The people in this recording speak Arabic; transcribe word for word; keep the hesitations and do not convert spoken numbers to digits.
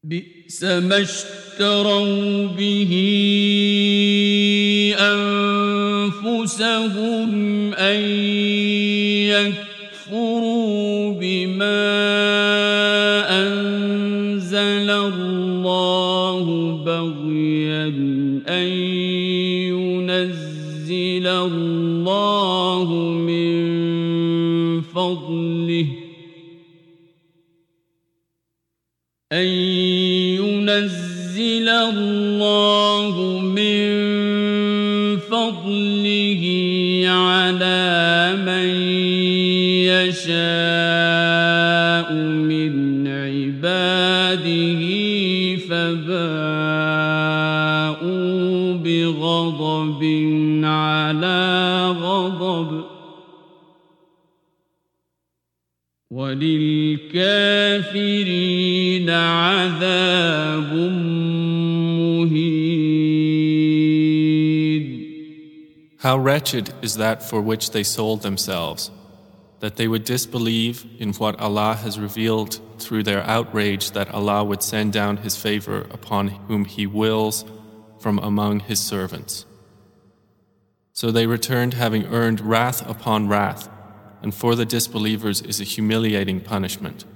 بئس ما اشتروا به أنفسهم أن يكفروا بما أنزل الله بغيا أن ينزل الله من فضله أن ينزل الله من فضله على من يشاء من عباده فباءوا بغضب على غضب وللكافرين عذاب مهين. How wretched is that for which they sold themselves, that they would disbelieve in what Allah has revealed through their outrage that Allah would send down His favor upon whom He wills from among His servants. So they returned having earned wrath upon wrath, and for the disbelievers is a humiliating punishment.